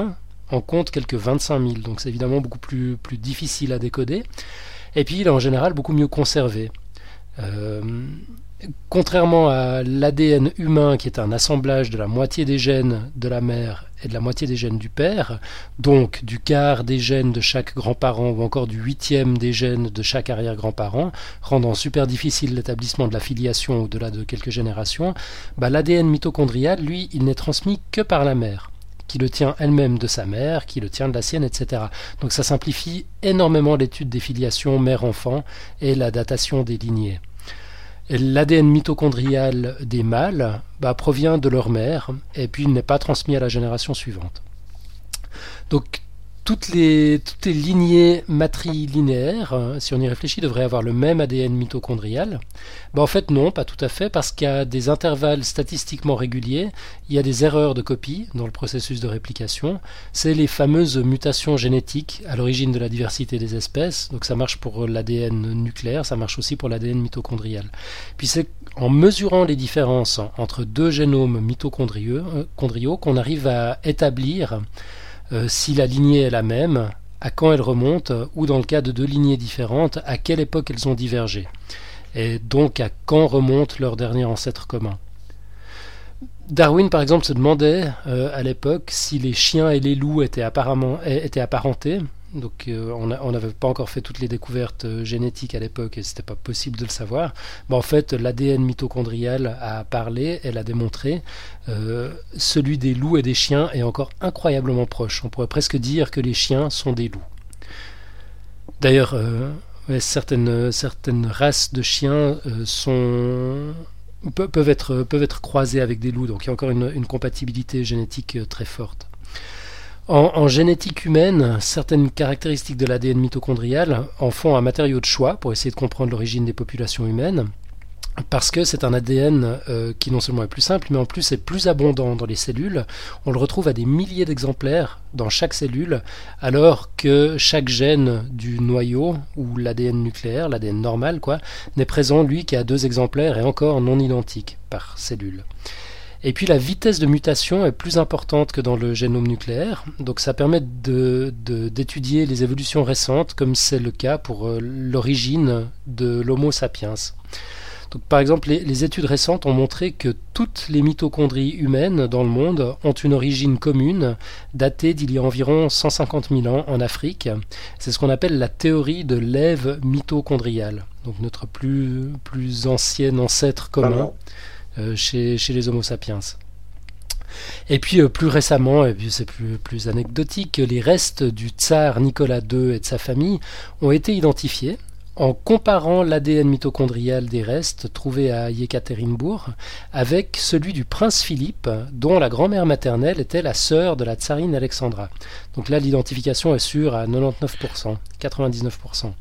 en compte quelques vingt-cinq mille, donc c'est évidemment beaucoup plus, plus difficile à décoder. Et puis il est en général beaucoup mieux conservé. Euh, contrairement à l'A D N humain, qui est un assemblage de la moitié des gènes de la mère et de la moitié des gènes du père, donc du quart des gènes de chaque grand-parent ou encore du huitième des gènes de chaque arrière-grand-parent, rendant super difficile l'établissement de la filiation au-delà de quelques générations, bah, l'A D N mitochondrial, lui, il n'est transmis que par la mère, qui le tient elle-même de sa mère, qui le tient de la sienne, et cetera. Donc ça simplifie énormément l'étude des filiations mère-enfant et la datation des lignées. L'A D N mitochondrial des mâles bah, provient de leur mère et puis il n'est pas transmis à la génération suivante. Donc toutes les, toutes les lignées matrilinéaires, si on y réfléchit, devraient avoir le même A D N mitochondrial. Bah, en fait non, pas tout à fait, parce qu'à des intervalles statistiquement réguliers, il y a des erreurs de copie dans le processus de réplication. C'est les fameuses mutations génétiques à l'origine de la diversité des espèces. Donc ça marche pour l'A D N nucléaire, ça marche aussi pour l'A D N mitochondrial. Puis c'est en mesurant les différences entre deux génomes mitochondriaux qu'on arrive à établir Euh, si la lignée est la même, à quand elle remonte, ou dans le cas de deux lignées différentes, à quelle époque elles ont divergé, et donc à quand remonte leur dernier ancêtre commun. Darwin, par exemple, se demandait euh, à l'époque si les chiens et les loups étaient, apparemment, étaient apparentés. Donc euh, on n'avait pas encore fait toutes les découvertes euh, génétiques à l'époque et c'était pas possible de le savoir. Mais en fait, l'A D N mitochondrial a parlé, elle a démontré. Euh, celui des loups et des chiens est encore incroyablement proche. On pourrait presque dire que les chiens sont des loups. D'ailleurs, euh, ouais, certaines, certaines races de chiens euh, sont... peuvent être, peuvent être croisées avec des loups, donc il y a encore une, une compatibilité génétique euh, très forte. En, en génétique humaine, certaines caractéristiques de l'A D N mitochondrial en font un matériau de choix pour essayer de comprendre l'origine des populations humaines, parce que c'est un A D N euh, qui non seulement est plus simple, mais en plus est plus abondant dans les cellules. On le retrouve à des milliers d'exemplaires dans chaque cellule, alors que chaque gène du noyau, ou l'A D N nucléaire, l'A D N normal, quoi, n'est présent, lui, qu'à deux exemplaires et encore non identiques par cellule. Et puis la vitesse de mutation est plus importante que dans le génome nucléaire, donc ça permet de, de, d'étudier les évolutions récentes, comme c'est le cas pour euh, l'origine de l'Homo sapiens. Donc, par exemple, les, les études récentes ont montré que toutes les mitochondries humaines dans le monde ont une origine commune, datée d'il y a environ cent cinquante mille ans en Afrique. C'est ce qu'on appelle la théorie de l'Ève mitochondriale, donc notre plus, plus ancien ancêtre commun. Euh, chez, chez les Homo sapiens. Et puis euh, plus récemment, et puis c'est plus, plus anecdotique, les restes du tsar Nicolas deux et de sa famille ont été identifiés en comparant l'A D N mitochondrial des restes trouvés à Yekaterinbourg avec celui du prince Philippe, dont la grand-mère maternelle était la sœur de la tsarine Alexandra. Donc là, l'identification est sûre à quatre-vingt-dix-neuf pour cent, quatre-vingt-dix-neuf pour cent.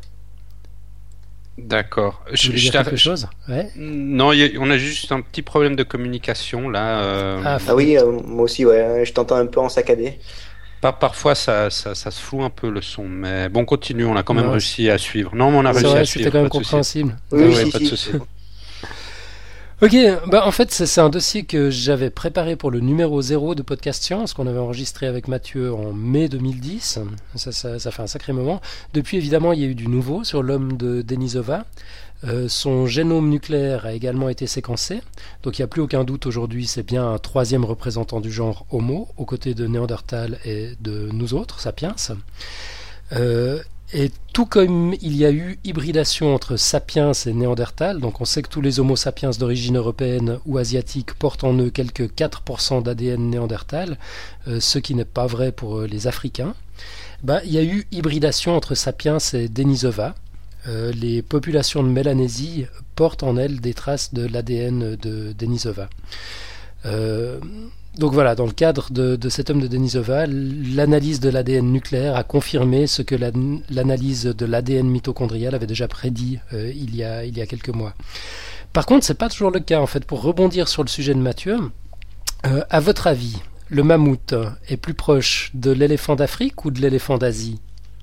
D'accord.
Tu voulais dire quelque chose ? Ouais.
Non, y a, on a juste un petit problème de communication là. Euh...
Ah, ah oui, euh, moi aussi, ouais. Je t'entends un peu en saccadé.
Pas, parfois, ça, ça, ça se floue un peu le son, mais bon, continue. On a quand même non, réussi à suivre. Non, mais on a réussi
vrai,
à suivre.
C'était quand même compréhensible.
Oui, oui,
ouais,
si,
pas
si.
de souci.
Ok, bah en fait c'est, c'est un dossier que j'avais préparé pour le numéro zéro de Podcast Science qu'on avait enregistré avec Mathieu en mai deux mille dix, ça, ça, ça fait un sacré moment. Depuis évidemment il y a eu du nouveau sur l'homme de Denisova, euh, son génome nucléaire a également été séquencé, donc il n'y a plus aucun doute aujourd'hui, c'est bien un troisième représentant du genre Homo, aux côtés de Néandertal et de nous autres, Sapiens. Euh, Et tout comme il y a eu hybridation entre sapiens et néandertal, donc on sait que tous les homo sapiens d'origine européenne ou asiatique portent en eux quelques quatre pour cent d'A D N néandertal, euh, ce qui n'est pas vrai pour euh, les Africains, bah, il y a eu hybridation entre sapiens et Denisova. Euh, les populations de Mélanésie portent en elles des traces de l'A D N de Denisova. Euh, Donc voilà, dans le cadre de, de cet homme de Denisova, l'analyse de l'A D N nucléaire a confirmé ce que la, l'analyse de l'A D N mitochondrial avait déjà prédit euh, il, y a, il y a quelques mois. Par contre, c'est pas toujours le cas en fait. Pour rebondir sur le sujet de Mathieu, euh, à votre avis, le mammouth est plus proche de l'éléphant d'Afrique ou de l'éléphant d'Asie ?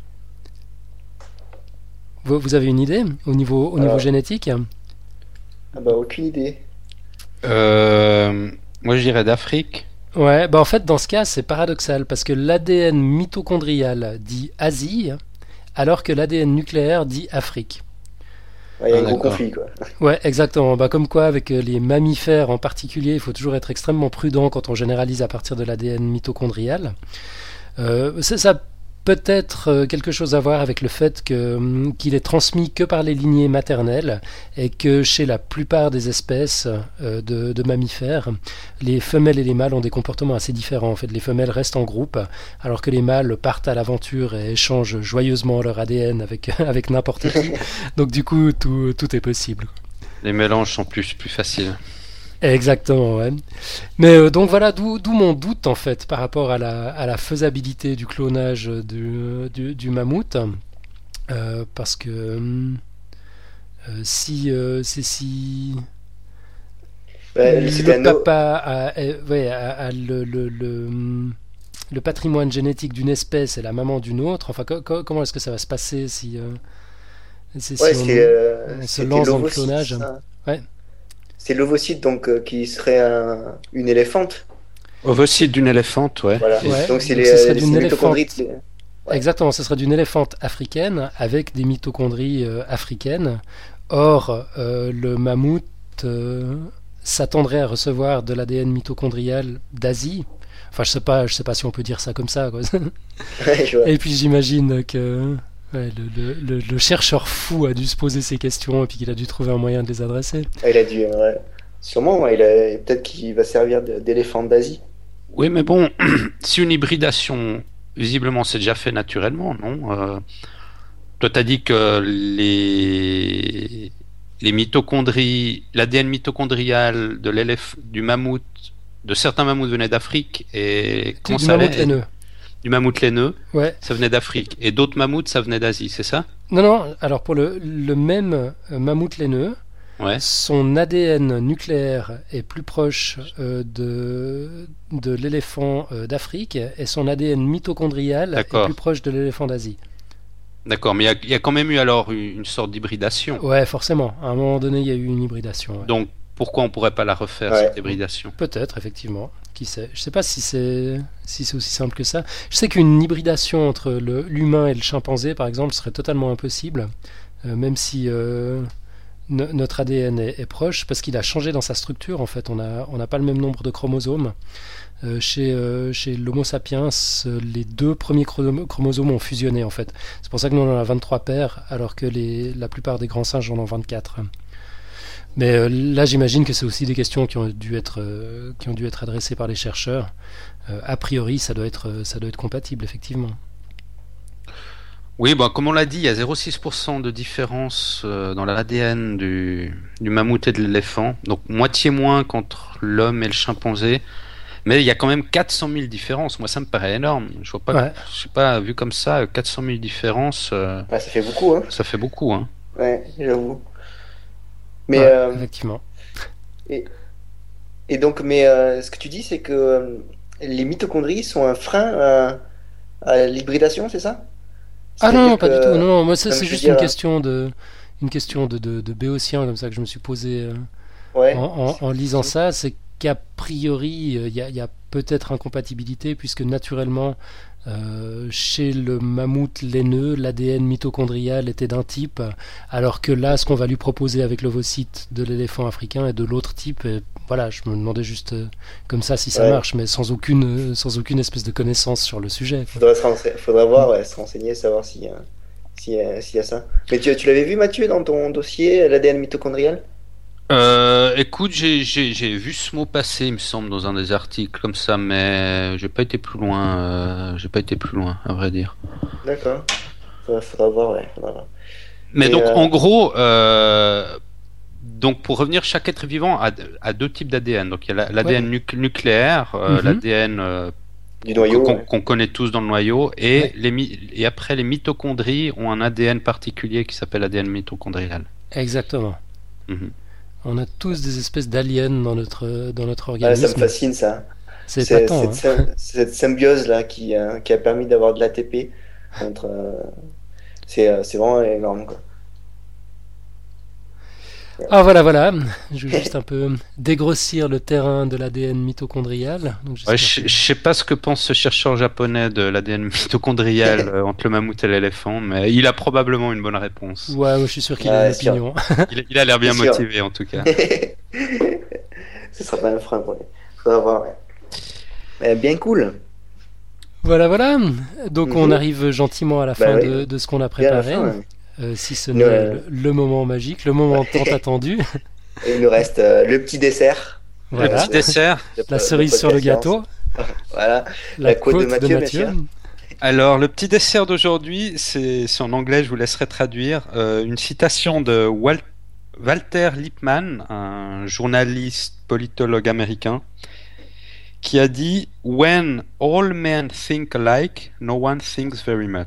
vous, vous avez une idée au niveau, au niveau euh... génétique ?
Ah bah aucune idée.
Euh... Moi, je dirais d'Afrique.
Ouais, bah en fait, dans ce cas, c'est paradoxal parce que l'A D N mitochondrial dit Asie, alors que l'A D N nucléaire dit Afrique.
Ouais, il y a
Ah,
un gros
d'accord.
conflit, quoi.
Ouais, exactement. Bah, comme quoi, avec euh, les mammifères en particulier, il faut toujours être extrêmement prudent quand on généralise à partir de l'A D N mitochondrial. Euh, ça, ça a peut-être euh, quelque chose à voir avec le fait que, hum, qu'il est transmis que par les lignées maternelles et que chez la plupart des espèces euh, de, de mammifères, les femelles et les mâles ont des comportements assez différents. En fait, les femelles restent en groupe alors que les mâles partent à l'aventure et échangent joyeusement leur A D N avec, avec n'importe qui. Donc du coup, tout, tout est possible.
Les mélanges sont plus, plus faciles.
Exactement, ouais. Mais euh, donc voilà, d'où d'où mon doute en fait par rapport à la, à la faisabilité du clonage du, du, du mammouth. Euh, parce que euh, si euh, c'est si
Ouais, c'était
le
un autre-
papa a, a- ouais, a- a le, le, le, le patrimoine génétique d'une espèce et la maman d'une autre, enfin co- co- comment est-ce que ça va se passer si, euh, c'est-
Ouais,
si on,
c'est, euh,
on se
c'était
lance dans le
l'ovocyte,
clonage?
ça.
Ouais.
C'est l'ovocyte, donc, euh, qui serait un- une éléphante.
Ovocyte d'une éléphante, ouais.
Voilà.
Ouais,
Donc, c'est
donc
les,
ce serait
les-
d'une
c'est les mitochondries.
éléphante.
de- Ouais.
Exactement, ce serait d'une éléphante africaine avec des mitochondries euh, africaines. Or, euh, le mammouth euh, s'attendrait à recevoir de l'A D N mitochondrial d'Asie. Enfin, je sais pas, je sais pas si on peut dire ça comme ça, quoi.
Ouais, je vois.
Et puis j'imagine que ouais, le, le- le- le chercheur fou a dû se poser ces questions et puis qu'il a dû trouver un moyen de les adresser.
Ah, il a dû, ouais. Sûrement, ouais, il a... peut-être qu'il va servir de- d'éléphant d'Asie.
Oui, mais bon, si une hybridation, visiblement, c'est déjà fait naturellement, non? Euh, toi, t'as dit que les, les mitochondries, l'A D N mitochondrial de l'éléph... du mammouth, de certains mammouths venait d'Afrique et
Du,
comment
du
ça
mammouth
allait?
laineux.
Du mammouth laineux,
Ouais.
ça venait d'Afrique. Et d'autres mammouths, ça venait d'Asie, c'est ça?
Non, non, alors pour le, le même euh, mammouth laineux,
Ouais.
son A D N nucléaire est plus proche euh, de, de l'éléphant euh, d'Afrique et son A D N mitochondrial est
D'accord.
plus proche de l'éléphant d'Asie.
D'accord, mais il y a- il y, a quand même eu alors une une sorte d'hybridation.
Ouais, forcément. À un moment donné, il y a eu une hybridation. Ouais.
Donc, pourquoi on pourrait pas la refaire,
Ouais.
cette hybridation?
Peut-être, effectivement. Qui sait? Je sais pas si c'est si c'est aussi simple que ça. Je sais qu'une hybridation entre le- l'humain et le chimpanzé, par exemple, serait totalement impossible, euh, même si euh, no- notre A D N est, est proche, parce qu'il a changé dans sa structure. En fait, on a on n'a pas le même nombre de chromosomes. Euh, chez euh, chez l'Homo sapiens, euh, les deux premiers chromo- chromosomes ont fusionné. En fait, c'est pour ça que nous on en a vingt-trois paires, alors que les la plupart des grands singes en ont vingt-quatre. Mais euh, là, j'imagine que c'est aussi des questions qui ont dû être, euh, qui ont dû être adressées par les chercheurs. Euh, a priori, ça doit être, euh, ça doit être compatible, effectivement.
Oui, bah, comme on l'a dit, il y a zéro virgule six pour cent de différence euh, dans l'A D N du, du mammouth et de l'éléphant. Donc moitié moins qu'entre l'homme et le chimpanzé. Mais il y a quand même quatre cent mille différences. Moi, ça me paraît énorme. Je vois pas,
Ouais.
je sais pas, vu comme ça, quatre cent mille différences, euh,
Ouais, ça fait beaucoup, hein.
ça fait beaucoup, hein.
Ouais, j'avoue. Mais,
Ouais,
euh,
effectivement.
et, et donc, mais euh, ce que tu dis, c'est que euh, les mitochondries sont un frein à, à l'hybridation, c'est ça?
Ah non, non,
C'est-à-dire
pas du
que-
tout. Non, non, moi, ça,
comme
c'est
je
juste
veux
une
dire-
question de, une question de, de, de béotien comme ça que je me suis posé euh,
Ouais.
en, en- en lisant ça. C'est qu'a priori, euh, il y a, il y a peut-être incompatibilité puisque naturellement, euh, chez le mammouth laineux, l'A D N mitochondrial était d'un type, alors que là, ce qu'on va lui proposer avec l'ovocyte de l'éléphant africain est de l'autre type. Et voilà, je me demandais juste euh, comme ça si ça
Ouais.
marche, mais sans aucune, euh, sans aucune espèce de connaissance sur le sujet. quoi.
Faudrait, se rense- faudrait voir, ouais, se renseigner, savoir s'il y a, s'il y a, s'il y a ça. Mais tu, tu l'avais vu, Mathieu, dans ton dossier, l'A D N mitochondrial?
Euh, écoute, j'ai, j'ai, j'ai vu ce mot passer, il me semble, dans un des articles comme ça, mais j'ai pas été plus loin. Euh, j'ai pas été plus loin, à vrai dire.
D'accord. Faudra, faudra voir, ouais. Faudra voir.
Mais
Et,
donc,
euh,
en gros, euh, donc pour revenir, chaque être vivant a, a deux types d'A D N. Donc, il y a l'A D N nuc- nucléaire, euh,
Mhm.
l'A D N euh,
Du noyau.
qu'on,
ouais.
qu'on connaît tous dans le noyau, et,
Ouais.
les mi- et après, les mitochondries ont un A D N particulier qui s'appelle A D N mitochondrial.
Exactement.
Mhm.
On a tous des espèces d'aliens dans notre, dans notre
Ouais, ça
organisme.
me fascine, ça.
C'est
C'est-
épatant.
cette,
hein.
sym- cette symbiose-là qui, euh, qui a permis d'avoir de l'A T P. Entre, euh, c'est, euh, c'est vraiment énorme, quoi.
Ah voilà, voilà. Je veux juste un peu dégrossir le terrain de l'A D N mitochondrial. Donc,
ouais, je ne sais pas ce que pense ce chercheur japonais de l'A D N mitochondrial euh, entre le mammouth et l'éléphant, mais il a probablement une bonne réponse.
Ouais, moi, je suis sûr qu'il ah, a une opinion.
il, il a l'air bien motivé sûr. En tout cas.
Ce sera pas un frein pour lui. Faudra voir. Ouais. Mais bien cool.
Voilà, voilà. Donc mm-hmm. on arrive gentiment à la fin bah, de, oui. de ce qu'on a préparé. Fin, ouais. euh, si ce n'est euh... le, le moment magique, le moment tant attendu.
Et il nous reste euh, le petit dessert.
Voilà. Le petit dessert.
La cerise sur le gâteau.
Voilà.
La, la côte, côte de Mathieu. De Mathieu.
Alors, le petit dessert d'aujourd'hui, c'est, c'est en anglais, je vous laisserai traduire. Euh, une citation de Wal- Walter Lippmann, un journaliste politologue américain, qui a dit « When all men think alike, no one thinks very much ».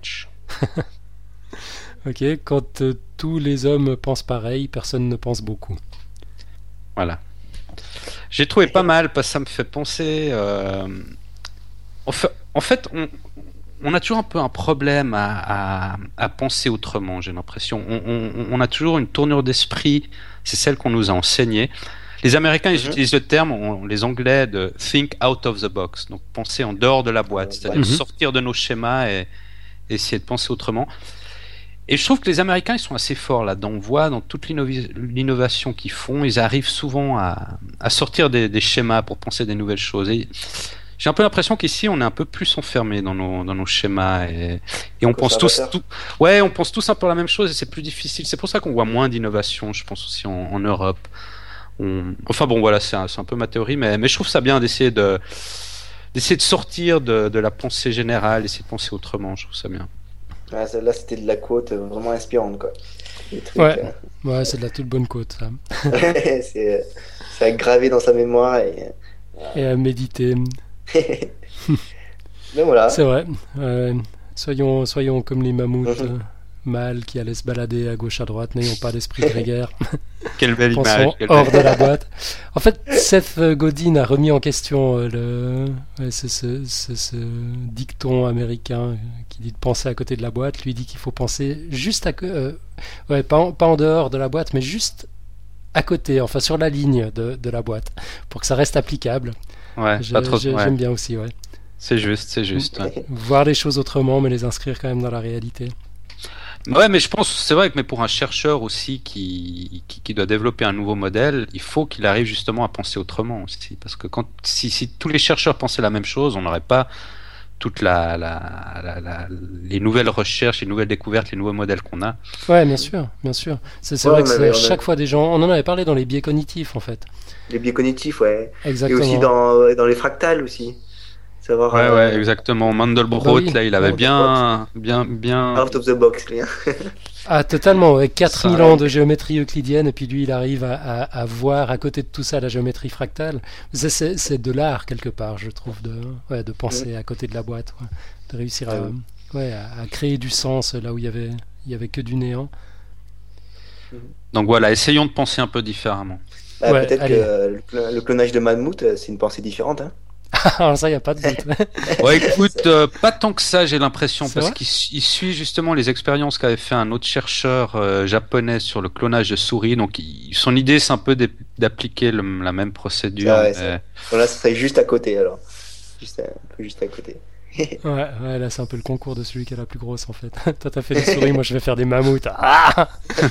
Ok, quand euh, tous les hommes pensent pareil, personne ne pense beaucoup.
Voilà. J'ai trouvé pas mal parce que ça me fait penser... Euh... En fait, en fait on, on a toujours un peu un problème à, à, à penser autrement, j'ai l'impression. On, on, on a toujours une tournure d'esprit, c'est celle qu'on nous a enseignée. Les Américains, ils mm-hmm. utilisent le terme, on, les Anglais, de think out of the box, donc penser en dehors de la boîte, c'est-à-dire mm-hmm. sortir de nos schémas et, et essayer de penser autrement. Et je trouve que les Américains, ils sont assez forts là-dedans. On voit dans toute l'innovi- l'innovation qu'ils font, ils arrivent souvent à, à sortir des, des schémas pour penser des nouvelles choses. Et j'ai un peu l'impression qu'ici, on est un peu plus enfermés dans nos, dans nos schémas et, et on pense tous, tout, ouais, on pense tous un peu la même chose et c'est plus difficile. C'est pour ça qu'on voit moins d'innovation, je pense aussi en, en Europe. On... Enfin bon, voilà, c'est un, c'est un peu ma théorie, mais, mais je trouve ça bien d'essayer de, d'essayer de sortir de, de la pensée générale, d'essayer de penser autrement. Je trouve ça bien.
Ah, celle-là, c'était de la quote vraiment inspirante, quoi. Trucs,
ouais.
Euh...
ouais, c'est de la toute bonne quote, ça.
c'est, c'est à graver dans sa mémoire et,
et à méditer.
Mais voilà.
C'est vrai. Euh, soyons, soyons comme les mammouths. Mm-hmm. Mâles qui allaient se balader à gauche à droite, n'ayant pas d'esprit grégaire.
Quelle belle image. Quelle
hors
belle...
de la boîte. En fait, Seth Godin a remis en question euh, le, ouais, ce, ce, ce, ce dicton américain qui dit de penser à côté de la boîte. Lui dit qu'il faut penser juste à euh, ouais, pas, en, pas en dehors de la boîte, mais juste à côté, enfin sur la ligne de, de la boîte, pour que ça reste applicable.
Ouais,
je,
pas trop,
je,
ouais.
J'aime bien aussi, ouais.
C'est juste, c'est juste. Ouais.
Voir les choses autrement, mais les inscrire quand même dans la réalité.
Ouais, mais je pense, c'est vrai que mais pour un chercheur aussi qui, qui, qui doit développer un nouveau modèle, il faut qu'il arrive justement à penser autrement aussi. Parce que quand, si, si tous les chercheurs pensaient la même chose, on n'aurait pas toutes la, la, la, la, les nouvelles recherches, les nouvelles découvertes, les nouveaux modèles qu'on a.
Ouais, bien sûr, bien sûr. C'est, c'est ouais, vrai que c'est, chaque a... fois des gens, on en avait parlé dans les biais cognitifs en fait.
Les biais cognitifs, ouais.
Exactement.
Et aussi dans, dans les fractals aussi. Savoir,
ouais,
euh...
ouais, exactement. Mandelbrot, bah oui. Là, il avait bien, bien, bien.
Out of the box, rien.
Ah, totalement. Avec quatre mille ans de géométrie euclidienne, et puis lui, il arrive à, à, à voir à côté de tout ça la géométrie fractale. C'est, c'est, c'est de l'art, quelque part, je trouve, de, ouais, de penser mmh. à côté de la boîte. Ouais. De réussir à, mmh. ouais, à, à créer du sens là où il y avait, il y avait que du néant.
Donc voilà, essayons de penser un peu différemment.
Bah, ouais, peut-être allez. que le clonage de mammouth, c'est une pensée différente, hein.
Alors ça, il n'y a pas de doute.
Ouais, écoute, euh, pas tant que ça, j'ai l'impression, c'est parce
vrai
qu'il il suit justement les expériences qu'avait fait un autre chercheur euh, japonais sur le clonage de souris. Donc, il, son idée, c'est un peu d'appliquer le, la même procédure.
Ah ouais,
mais...
bon, là, ça serait juste à côté, alors. Juste à, un peu juste à côté.
ouais, ouais, là, c'est un peu le concours de celui qui a la plus grosse, en fait. Toi, t'as fait des souris, moi, je vais faire des mammouths. Ah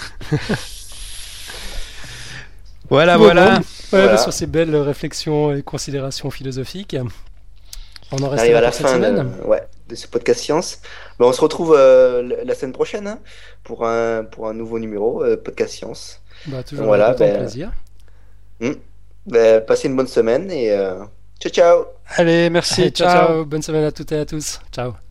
Voilà, bon, voilà. Bon. Ouais, voilà. Sur ces belles réflexions et considérations philosophiques, on en reste
à
là
la
pour cette
fin
semaine.
De, ouais, de ce podcast science. Ben, on se retrouve euh, la semaine prochaine hein, pour, un, pour un nouveau numéro, euh, podcast science.
Bah, toujours voilà, avec ben, plaisir.
Hmm, ben, passez une bonne semaine et euh, ciao, ciao.
Allez, merci.
Allez, ciao, ciao. Bonne semaine à toutes et à tous. Ciao.